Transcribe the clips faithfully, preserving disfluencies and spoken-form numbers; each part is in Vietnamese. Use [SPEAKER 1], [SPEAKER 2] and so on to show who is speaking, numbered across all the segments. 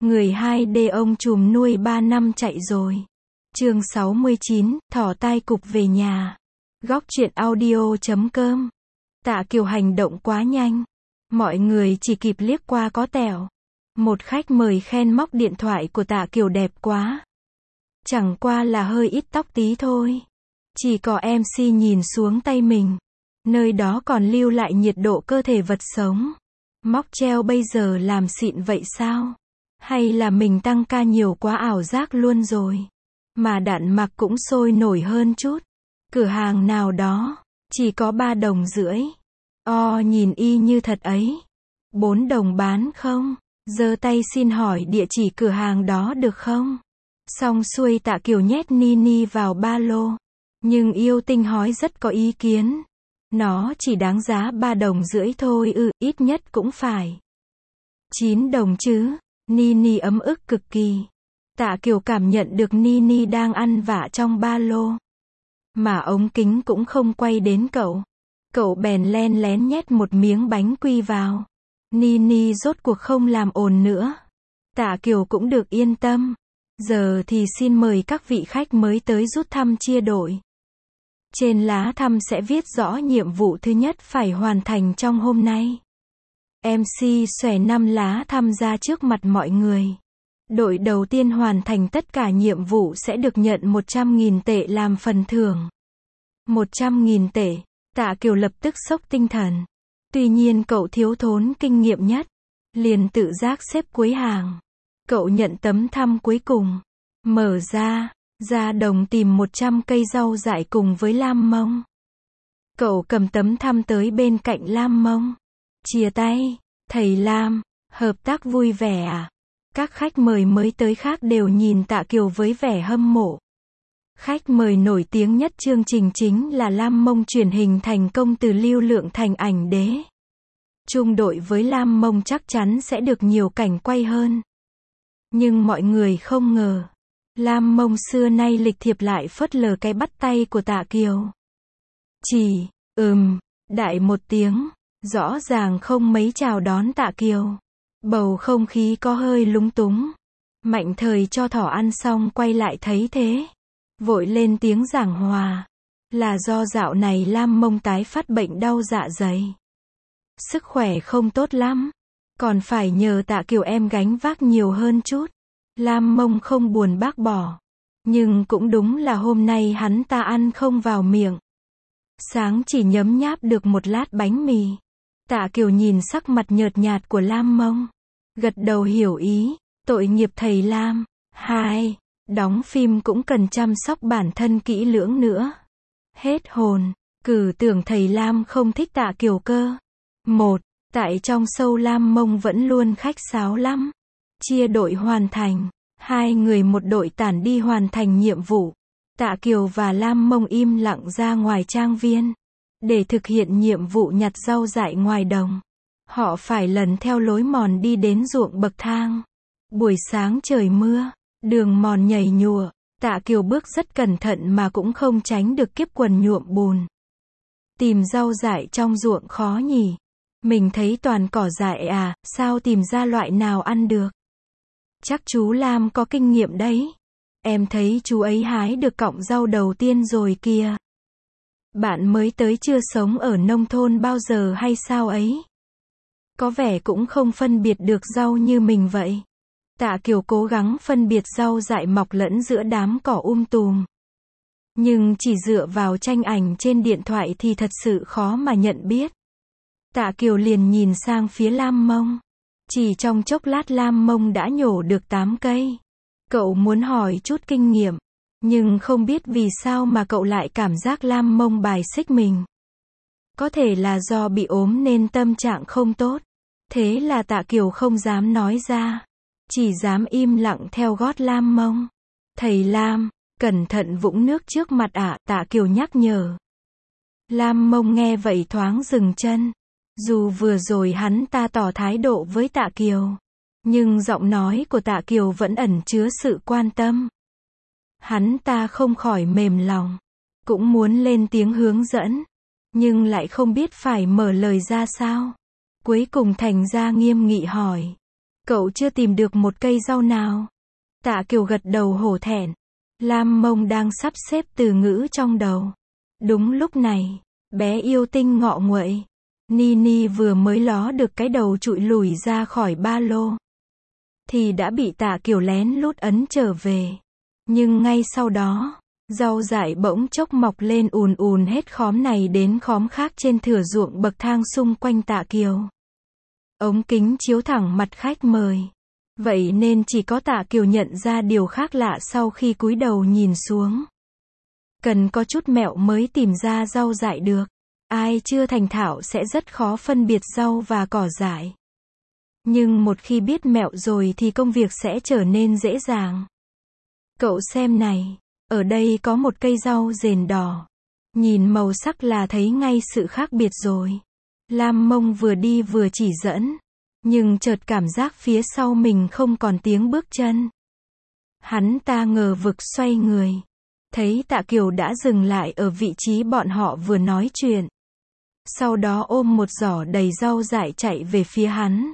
[SPEAKER 1] Người hai D ông trùm nuôi ba năm chạy rồi. Chương sáu mươi chín, thỏ tai cụp về nhà. Góc truyện audio chấm com. Tạ Kiều hành động quá nhanh. Mọi người chỉ kịp liếc qua có tẹo. Một khách mời khen móc điện thoại của Tạ Kiều đẹp quá. Chẳng qua là hơi ít tóc tí thôi. Chỉ có em xê nhìn xuống tay mình. Nơi đó còn lưu lại nhiệt độ cơ thể vật sống. Móc treo bây giờ làm xịn vậy sao? Hay là mình tăng ca nhiều quá ảo giác luôn rồi? Mà đạn mặc cũng sôi nổi hơn chút. Cửa hàng nào đó, chỉ có ba đồng rưỡi. O nhìn y như thật ấy. Bốn đồng bán không? Giơ tay xin hỏi địa chỉ cửa hàng đó được không? Xong xuôi Tạ Kiều nhét Nini vào ba lô. Nhưng yêu tinh hói rất có ý kiến. Nó chỉ đáng giá ba đồng rưỡi thôi ư, ít nhất cũng phải chín đồng chứ. Nini ấm ức cực kỳ. Tạ Kiều cảm nhận được Nini đang ăn vạ trong ba lô. Mà ống kính cũng không quay đến cậu. Cậu bèn len lén nhét một miếng bánh quy vào. Nini rốt cuộc không làm ồn nữa. Tạ Kiều cũng được yên tâm. Giờ thì xin mời các vị khách mới tới rút thăm chia đội. Trên lá thăm sẽ viết rõ nhiệm vụ thứ nhất phải hoàn thành trong hôm nay. em xê xòe năm lá thăm ra trước mặt mọi người. Đội đầu tiên hoàn thành tất cả nhiệm vụ sẽ được nhận một trăm nghìn tệ làm phần thưởng. một trăm nghìn tệ. Tạ Kiều lập tức sốc tinh thần. Tuy nhiên cậu thiếu thốn kinh nghiệm nhất. Liền tự giác xếp cuối hàng. Cậu nhận tấm thăm cuối cùng. Mở ra. Ra đồng tìm một trăm cây rau dại cùng với Lam Mông. Cậu cầm tấm thăm tới bên cạnh Lam Mông. Chia tay. Thầy Lam, hợp tác vui vẻ à? Các khách mời mới tới khác đều nhìn Tạ Kiều với vẻ hâm mộ. Khách mời nổi tiếng nhất chương trình chính là Lam Mông chuyển hình thành công từ lưu lượng thành ảnh đế. Chung đội với Lam Mông chắc chắn sẽ được nhiều cảnh quay hơn. Nhưng mọi người không ngờ. Lam Mông xưa nay lịch thiệp lại phớt lờ cái bắt tay của Tạ Kiều. Chỉ, ừm, đại một tiếng. Rõ ràng không mấy chào đón Tạ Kiều. Bầu không khí có hơi lúng túng. Mạnh thời cho thỏ ăn xong quay lại thấy thế. Vội lên tiếng giảng hòa. Là do dạo này Lam Mông tái phát bệnh đau dạ dày. Sức khỏe không tốt lắm. Còn phải nhờ Tạ Kiều em gánh vác nhiều hơn chút. Lam Mông không buồn bác bỏ. Nhưng cũng đúng là hôm nay hắn ta ăn không vào miệng. Sáng chỉ nhấm nháp được một lát bánh mì. Tạ Kiều nhìn sắc mặt nhợt nhạt của Lam Mông. Gật đầu hiểu ý. Tội nghiệp thầy Lam. Hai. Đóng phim cũng cần chăm sóc bản thân kỹ lưỡng nữa. Hết hồn. Cử tưởng thầy Lam không thích Tạ Kiều cơ. Một. Tại trong show Lam Mông vẫn luôn khách sáo lắm. Chia đội hoàn thành. Hai người một đội tản đi hoàn thành nhiệm vụ. Tạ Kiều và Lam Mông im lặng ra ngoài trang viên. Để thực hiện nhiệm vụ nhặt rau dại ngoài đồng. Họ phải lần theo lối mòn đi đến ruộng bậc thang. Buổi sáng trời mưa. Đường mòn nhầy nhụa. Tạ Kiều bước rất cẩn thận mà cũng không tránh được kiếp quần nhuộm bùn. Tìm rau dại trong ruộng khó nhỉ. Mình thấy toàn cỏ dại à, sao tìm ra loại nào ăn được. Chắc chú Lam có kinh nghiệm đấy. Em thấy chú ấy hái được cọng rau đầu tiên rồi kìa. Bạn mới tới chưa sống ở nông thôn bao giờ hay sao ấy? Có vẻ cũng không phân biệt được rau như mình vậy. Tạ Kiều cố gắng phân biệt rau dại mọc lẫn giữa đám cỏ um tùm. Nhưng chỉ dựa vào tranh ảnh trên điện thoại thì thật sự khó mà nhận biết. Tạ Kiều liền nhìn sang phía Lam Mông. Chỉ trong chốc lát Lam Mông đã nhổ được tám cây. Cậu muốn hỏi chút kinh nghiệm. Nhưng không biết vì sao mà cậu lại cảm giác Lam Mông bài xích mình. Có thể là do bị ốm nên tâm trạng không tốt. Thế là Tạ Kiều không dám nói ra. Chỉ dám im lặng theo gót Lam Mông. Thầy Lam, cẩn thận vũng nước trước mặt ạ, Tạ Kiều nhắc nhở. Lam Mông nghe vậy thoáng dừng chân. Dù vừa rồi hắn ta tỏ thái độ với Tạ Kiều. Nhưng giọng nói của Tạ Kiều vẫn ẩn chứa sự quan tâm. Hắn ta không khỏi mềm lòng. Cũng muốn lên tiếng hướng dẫn. Nhưng lại không biết phải mở lời ra sao. Cuối cùng thành ra nghiêm nghị hỏi. Cậu chưa tìm được một cây rau nào? Tạ Kiều gật đầu hổ thẹn. Lam Mông đang sắp xếp từ ngữ trong đầu. Đúng lúc này, bé yêu tinh ngọ nguậy. Nini vừa mới ló được cái đầu trụi lùi ra khỏi ba lô, thì đã bị Tạ Kiều lén lút ấn trở về. Nhưng ngay sau đó, rau dại bỗng chốc mọc lên ùn ùn hết khóm này đến khóm khác trên thửa ruộng bậc thang xung quanh Tạ Kiều. Ống kính chiếu thẳng mặt khách mời. Vậy nên chỉ có Tạ Kiều nhận ra điều khác lạ sau khi cúi đầu nhìn xuống. Cần có chút mẹo mới tìm ra rau dại được. Ai chưa thành thạo sẽ rất khó phân biệt rau và cỏ dại. Nhưng một khi biết mẹo rồi thì công việc sẽ trở nên dễ dàng. Cậu xem này, ở đây có một cây rau dền đỏ. Nhìn màu sắc là thấy ngay sự khác biệt rồi. Lam Mông vừa đi vừa chỉ dẫn. Nhưng chợt cảm giác phía sau mình không còn tiếng bước chân. Hắn ta ngờ vực xoay người. Thấy Tạ Kiều đã dừng lại ở vị trí bọn họ vừa nói chuyện. Sau đó ôm một giỏ đầy rau dại chạy về phía hắn.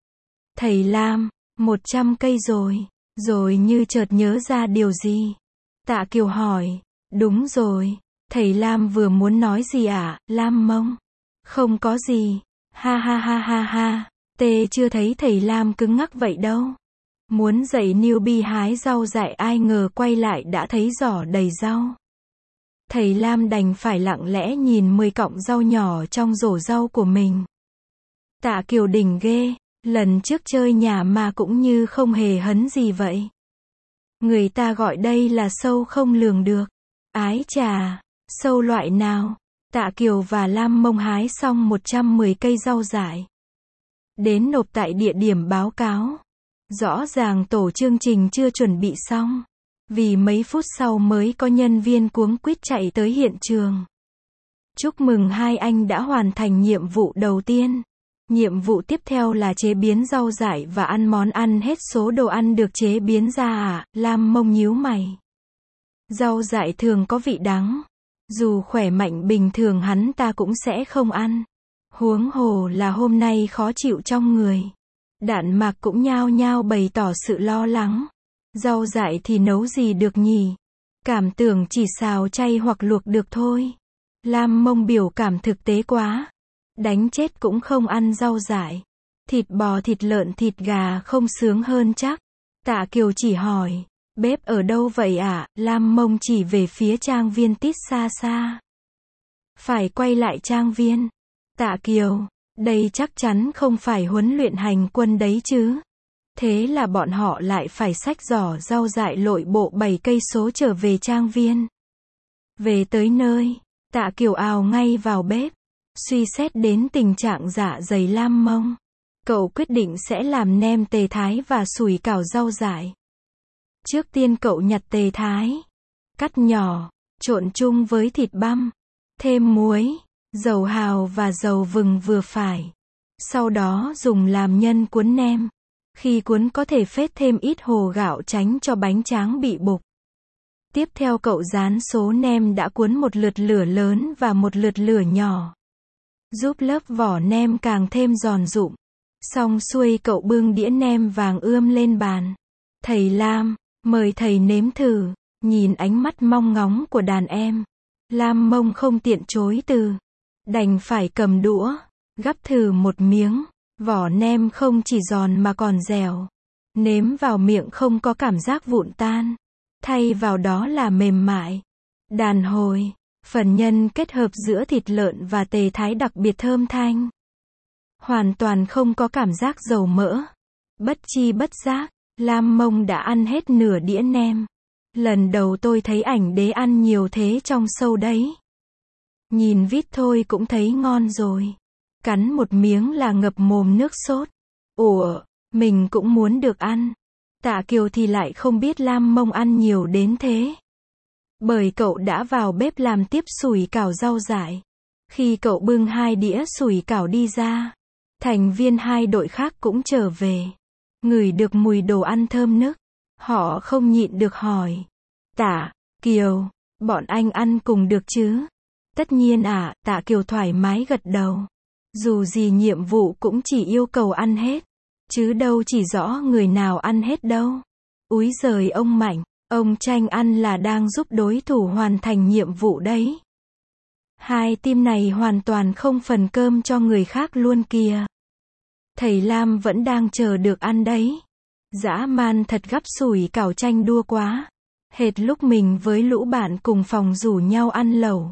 [SPEAKER 1] Thầy Lam, một trăm cây rồi. Rồi như chợt nhớ ra điều gì. Tạ Kiều hỏi, đúng rồi. Thầy Lam vừa muốn nói gì ạ, à? Lam Mông. Không có gì. Ha ha ha ha ha. Tê chưa thấy thầy Lam cứng ngắc vậy đâu. Muốn dạy newbie hái rau dại ai ngờ quay lại đã thấy giỏ đầy rau. Thầy Lam đành phải lặng lẽ nhìn mười cọng rau nhỏ trong rổ rau của mình. Tạ Kiều đỉnh ghê, lần trước chơi nhà mà cũng như không hề hấn gì vậy. Người ta gọi đây là sâu không lường được. Ái chà, sâu loại nào? Tạ Kiều và Lam Mông hái xong một trăm mười cây rau dại. Đến nộp tại địa điểm báo cáo. Rõ ràng tổ chương trình chưa chuẩn bị xong. Vì mấy phút sau mới có nhân viên cuống quýt chạy tới hiện trường. Chúc mừng hai anh đã hoàn thành nhiệm vụ đầu tiên. Nhiệm vụ tiếp theo là chế biến rau dại và ăn món ăn hết số đồ ăn được chế biến ra à, Lam Mông nhíu mày. Rau dại thường có vị đắng. Dù khỏe mạnh bình thường hắn ta cũng sẽ không ăn. Huống hồ là hôm nay khó chịu trong người. Đạn Mạc cũng nhao nhao bày tỏ sự lo lắng. Rau dại thì nấu gì được nhỉ? Cảm tưởng chỉ xào chay hoặc luộc được thôi. Lam Mông biểu cảm thực tế quá. Đánh chết cũng không ăn rau dại. Thịt bò, thịt lợn, thịt gà không sướng hơn chắc. Tạ Kiều chỉ hỏi, bếp ở đâu vậy ạ? À? Lam Mông chỉ về phía trang viên tít xa xa. Phải quay lại trang viên. Tạ Kiều, đây chắc chắn không phải huấn luyện hành quân đấy chứ. Thế là bọn họ lại phải xách giỏ rau dại lội bộ bảy cây số trở về trang viên. Về tới nơi, Tạ Kiều ào ngay vào bếp. Suy xét đến tình trạng dạ dày Lam Mông, cậu quyết định sẽ làm nem tề thái và sủi cảo rau dại. Trước tiên cậu nhặt tề thái, cắt nhỏ, trộn chung với thịt băm, thêm muối, dầu hào và dầu vừng vừa phải. Sau đó dùng làm nhân cuốn nem. Khi cuốn có thể phết thêm ít hồ gạo tránh cho bánh tráng bị bục. Tiếp theo cậu dán số nem đã cuốn một lượt lửa lớn và một lượt lửa nhỏ. Giúp lớp vỏ nem càng thêm giòn rụm. Xong xuôi cậu bưng đĩa nem vàng ươm lên bàn. Thầy Lam, mời thầy nếm thử. Nhìn ánh mắt mong ngóng của đàn em, Lam Mông không tiện chối từ. Đành phải cầm đũa, gắp thử một miếng. Vỏ nem không chỉ giòn mà còn dẻo. Nếm vào miệng không có cảm giác vụn tan. Thay vào đó là mềm mại, đàn hồi. Phần nhân kết hợp giữa thịt lợn và tề thái đặc biệt thơm thanh. Hoàn toàn không có cảm giác dầu mỡ. Bất chi bất giác, Lam Mông đã ăn hết nửa đĩa nem. Lần đầu tôi thấy ảnh đế ăn nhiều thế trong show đấy. Nhìn vít thôi cũng thấy ngon rồi. Cắn một miếng là ngập mồm nước sốt. Ủa, mình cũng muốn được ăn. Tạ Kiều thì lại không biết Lam Mông ăn nhiều đến thế. Bởi cậu đã vào bếp làm tiếp sủi cảo rau dại. Khi cậu bưng hai đĩa sủi cảo đi ra, thành viên hai đội khác cũng trở về. Ngửi được mùi đồ ăn thơm nức. Họ không nhịn được hỏi. Tạ Kiều, bọn anh ăn cùng được chứ? Tất nhiên ạ, à, Tạ Kiều thoải mái gật đầu. Dù gì nhiệm vụ cũng chỉ yêu cầu ăn hết. chứ đâu chỉ rõ người nào ăn hết đâu. Úi giời ông Mạnh, ông tranh ăn là đang giúp đối thủ hoàn thành nhiệm vụ đấy. Hai team này hoàn toàn không phần cơm cho người khác luôn kìa. Thầy Lam vẫn đang chờ được ăn đấy. Dã man thật, gắp sủi cảo tranh đua quá. Hệt lúc mình với lũ bạn cùng phòng rủ nhau ăn lẩu.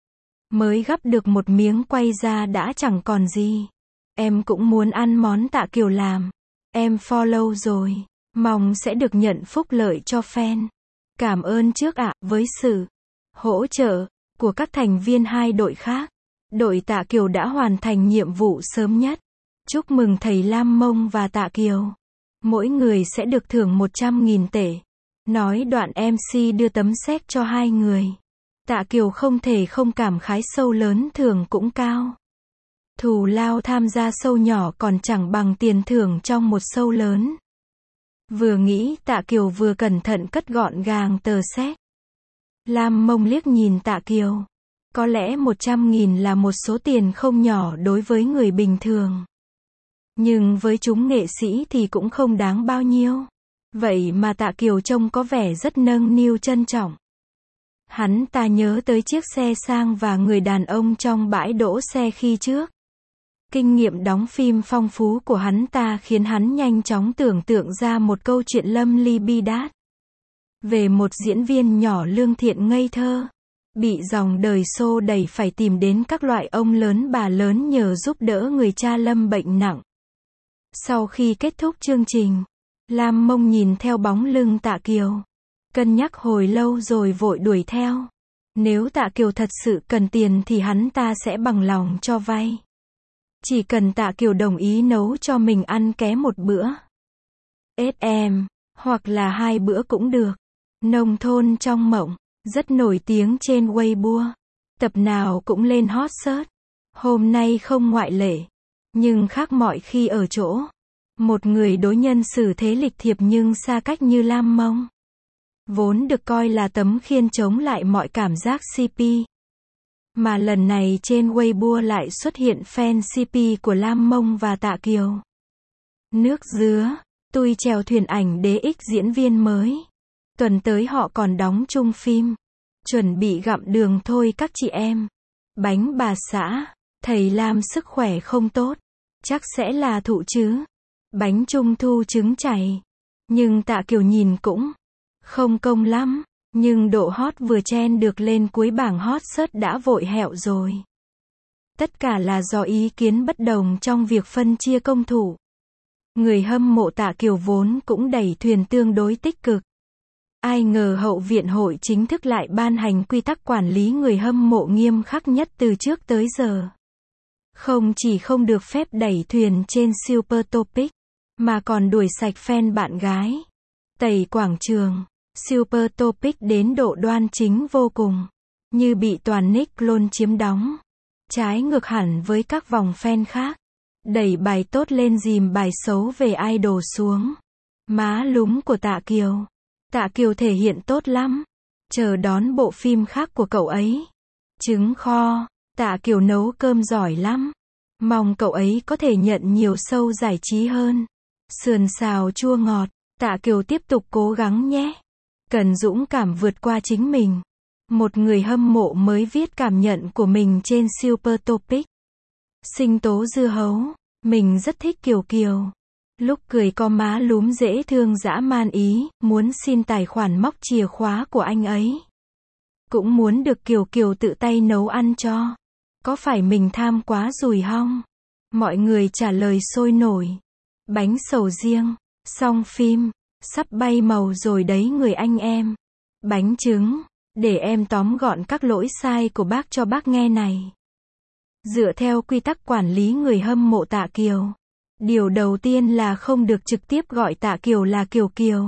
[SPEAKER 1] Mới gắp được một miếng quay ra đã chẳng còn gì. Em cũng muốn ăn món Tạ Kiều làm. Em follow rồi. Mong sẽ được nhận phúc lợi cho fan. Cảm ơn trước ạ, với sự hỗ trợ của các thành viên hai đội khác. Đội Tạ Kiều đã hoàn thành nhiệm vụ sớm nhất. Chúc mừng thầy Lam Mông và Tạ Kiều. Mỗi người sẽ được thưởng một trăm nghìn tệ. Nói đoạn em xê đưa tấm séc cho hai người. Tạ Kiều không thể không cảm khái show lớn thưởng cũng cao. Thù lao tham gia show nhỏ còn chẳng bằng tiền thưởng trong một show lớn. Vừa nghĩ Tạ Kiều vừa cẩn thận cất gọn gàng tờ séc. Lam Mông liếc nhìn Tạ Kiều. Có lẽ một trăm nghìn là một số tiền không nhỏ đối với người bình thường. Nhưng với chúng nghệ sĩ thì cũng không đáng bao nhiêu. Vậy mà Tạ Kiều trông có vẻ rất nâng niu trân trọng. Hắn ta nhớ tới chiếc xe sang và người đàn ông trong bãi đỗ xe khi trước. Kinh nghiệm đóng phim phong phú của hắn ta khiến hắn nhanh chóng tưởng tượng ra một câu chuyện lâm ly bi đát. Về một diễn viên nhỏ lương thiện ngây thơ. Bị dòng đời xô đẩy phải tìm đến các loại ông lớn bà lớn nhờ giúp đỡ người cha lâm bệnh nặng. Sau khi kết thúc chương trình, Lam Mông nhìn theo bóng lưng Tạ Kiều. Cân nhắc hồi lâu rồi vội đuổi theo. Nếu Tạ Kiều thật sự cần tiền thì hắn ta sẽ bằng lòng cho vay. Chỉ cần Tạ Kiều đồng ý nấu cho mình ăn ké một bữa. ét em, hoặc là hai bữa cũng được. Nông thôn trong mộng, rất nổi tiếng trên Weibo. Tập nào cũng lên hot search. Hôm nay không ngoại lệ. Nhưng khác mọi khi ở chỗ. Một người đối nhân xử thế lịch thiệp nhưng xa cách như Lam Mông. Vốn được coi là tấm khiên chống lại mọi cảm giác xê pê. Mà lần này trên Weibo lại xuất hiện fan xê pê của Lam Mông và Tạ Kiều. Nước dứa, tui chèo thuyền ảnh đế ích diễn viên mới. Tuần tới họ còn đóng chung phim. Chuẩn bị gặm đường thôi các chị em. Bánh bà xã, thầy Lam sức khỏe không tốt. Chắc sẽ là thụ chứ. Bánh trung thu trứng chảy. Nhưng Tạ Kiều nhìn cũng không công lắm. Nhưng độ hot vừa chen được lên cuối bảng hot search đã vội hẹo rồi. Tất cả là do ý kiến bất đồng trong việc phân chia công thủ. Người hâm mộ Tạ Kiều vốn cũng đẩy thuyền tương đối tích cực. Ai ngờ Hậu viện hội chính thức lại ban hành quy tắc quản lý người hâm mộ nghiêm khắc nhất từ trước tới giờ. Không chỉ không được phép đẩy thuyền trên Super Topic, mà còn đuổi sạch fan bạn gái. Tẩy quảng trường. Super Topic đến độ đoan chính vô cùng. Như bị toàn nick clone chiếm đóng. Trái ngược hẳn với các vòng fan khác. Đẩy bài tốt lên dìm bài xấu về idol xuống. Má lúm của Tạ Kiều. Tạ Kiều thể hiện tốt lắm. Chờ đón bộ phim khác của cậu ấy. Trứng kho. Tạ Kiều nấu cơm giỏi lắm. Mong cậu ấy có thể nhận nhiều show giải trí hơn. Sườn xào chua ngọt. Tạ Kiều tiếp tục cố gắng nhé. Cần dũng cảm vượt qua chính mình. Một người hâm mộ mới viết cảm nhận của mình trên Super Topic. Sinh tố dưa hấu. Mình rất thích Kiều Kiều. Lúc cười có má lúm dễ thương dã man ý, muốn xin tài khoản móc chìa khóa của anh ấy. Cũng muốn được Kiều Kiều tự tay nấu ăn cho. Có phải mình tham quá rồi hông? Mọi người trả lời sôi nổi. Bánh sầu riêng. Xong phim. Sắp bay màu rồi đấy người anh em. Bánh trứng. Để em tóm gọn các lỗi sai của bác cho bác nghe này. Dựa theo quy tắc quản lý người hâm mộ Tạ Kiều. Điều đầu tiên là không được trực tiếp gọi Tạ Kiều là Kiều Kiều.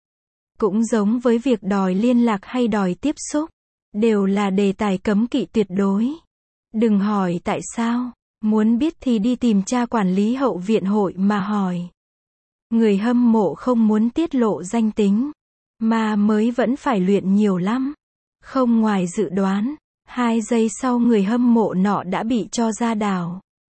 [SPEAKER 1] Cũng giống với việc đòi liên lạc hay đòi tiếp xúc. Đều là đề tài cấm kỵ tuyệt đối. Đừng hỏi tại sao. Muốn biết thì đi tìm cha quản lý hậu viện hội mà hỏi. Người hâm mộ không muốn tiết lộ danh tính. Mà mới vẫn phải luyện nhiều lắm. Không ngoài dự đoán. Hai giây sau người hâm mộ nọ đã bị cho ra đảo.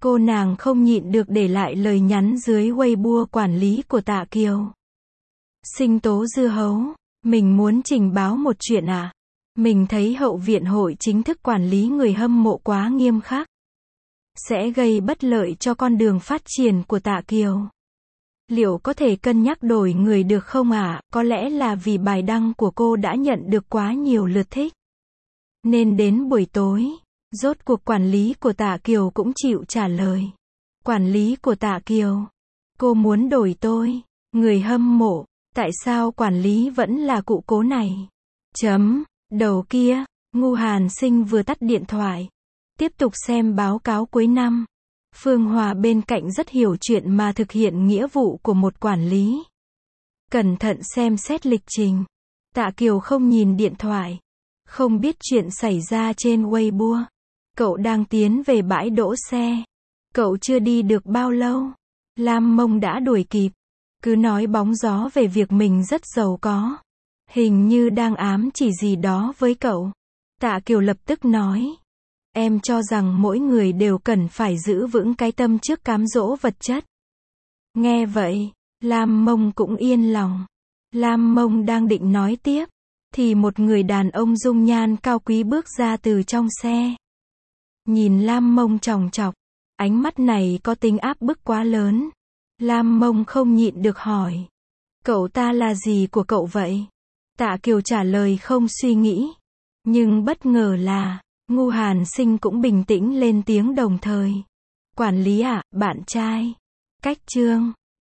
[SPEAKER 1] Cô nàng không nhịn được để lại lời nhắn dưới Weibo quản lý của Tạ Kiều. Sinh tố dưa hấu, mình muốn trình báo một chuyện à. Mình thấy hậu viện hội chính thức quản lý người hâm mộ quá nghiêm khắc. Sẽ gây bất lợi cho con đường phát triển của Tạ Kiều. Liệu có thể cân nhắc đổi người được không ạ? À? Có lẽ là vì bài đăng của cô đã nhận được quá nhiều lượt thích. Nên đến buổi tối, rốt cuộc quản lý của Tạ Kiều cũng chịu trả lời. Quản lý của Tạ Kiều, cô muốn đổi tôi, người hâm mộ, tại sao quản lý vẫn là cụ cố này? Chấm, đầu kia, Ngu Hàn Sinh vừa tắt điện thoại. Tiếp tục xem báo cáo cuối năm. Phương Hòa bên cạnh rất hiểu chuyện mà thực hiện nghĩa vụ của một quản lý. Cẩn thận xem xét lịch trình. Tạ Kiều không nhìn điện thoại. Không biết chuyện xảy ra trên Weibo. Cậu đang tiến về bãi đỗ xe. Cậu chưa đi được bao lâu. Lam Mông đã đuổi kịp. Cứ nói bóng gió về việc mình rất giàu có. Hình như đang ám chỉ gì đó với cậu. Tạ Kiều lập tức nói. Em cho rằng mỗi người đều cần phải giữ vững cái tâm trước cám dỗ vật chất. Nghe vậy, Lam Mông cũng yên lòng. Lam Mông đang định nói tiếp, thì một người đàn ông dung nhan cao quý bước ra từ trong xe. Nhìn Lam Mông chòng chọc, ánh mắt này có tính áp bức quá lớn. Lam Mông không nhịn được hỏi. Cậu ta là gì của cậu vậy? Tạ Kiều trả lời không suy nghĩ. Nhưng bất ngờ là, Ngu Hàn Sinh cũng bình tĩnh lên tiếng đồng thời. Quản lý ạ, à, bạn trai. Cách chương.